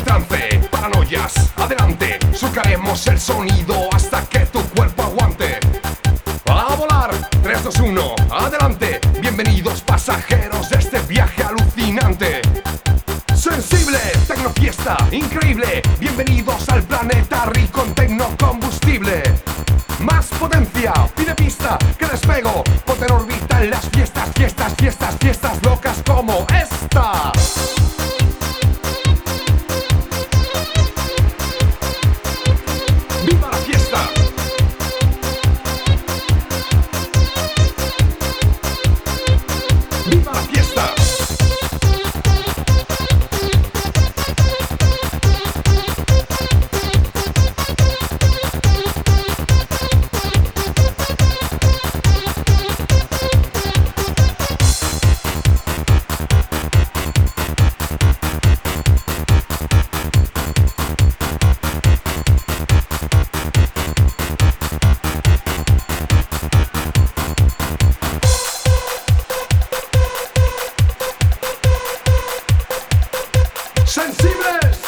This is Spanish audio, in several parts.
trance, paranoias, adelante. Surcaremos el sonido hasta que tu cuerpo aguante. A volar, 3, 2, 1, adelante. Bienvenidos pasajeros de este viaje alucinante. Sensible, tecnofiesta, increíble. Bienvenidos al planeta rico en tecnocombustible. Más potencia, pide pista, que despego. Ponte en órbita en las fiestas, fiestas, fiestas, fiestas locas como esta. ¡Viva la fiesta! ¡Viva la fiesta! ¡Sensibles!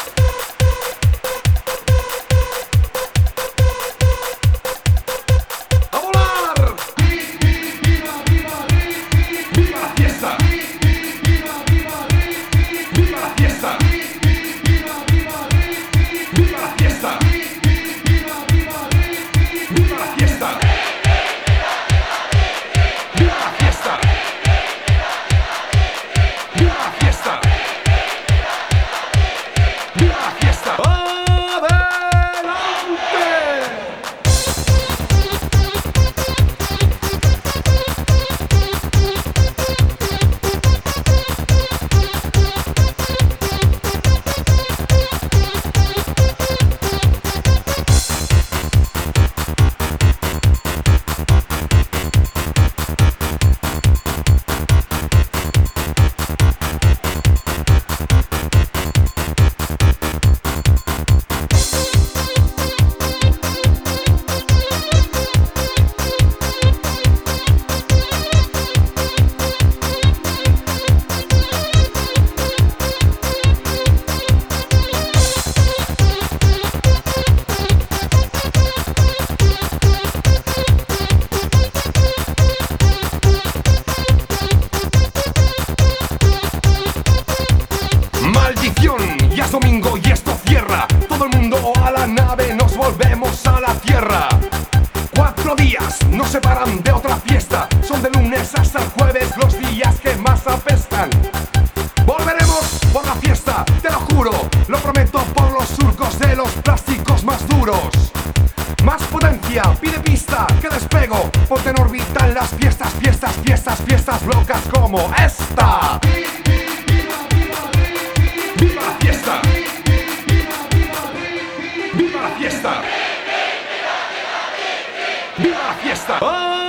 ¡A volar! ¡Viva la fiesta! ¡Viva la fiesta! ¡Viva la fiesta! ¡Viva la fiesta! ¡Viva la fiesta! ¡Viva la fiesta! ¡Viva la fiesta! ¡Adelante! Ya es domingo y esto cierra. Todo el mundo a la nave, nos volvemos a la tierra. 4 días nos separan de otra fiesta. Son de lunes hasta el jueves los días que más apestan. Volveremos por la fiesta, te lo juro. Lo prometo por los surcos de los plásticos más duros. Más potencia, pide pista, que despego. Ponte en órbita en las fiestas, fiestas, fiestas, fiestas locas como esta. ¡Viva la fiesta! ¡Viva la fiesta! ¡Viva la fiesta!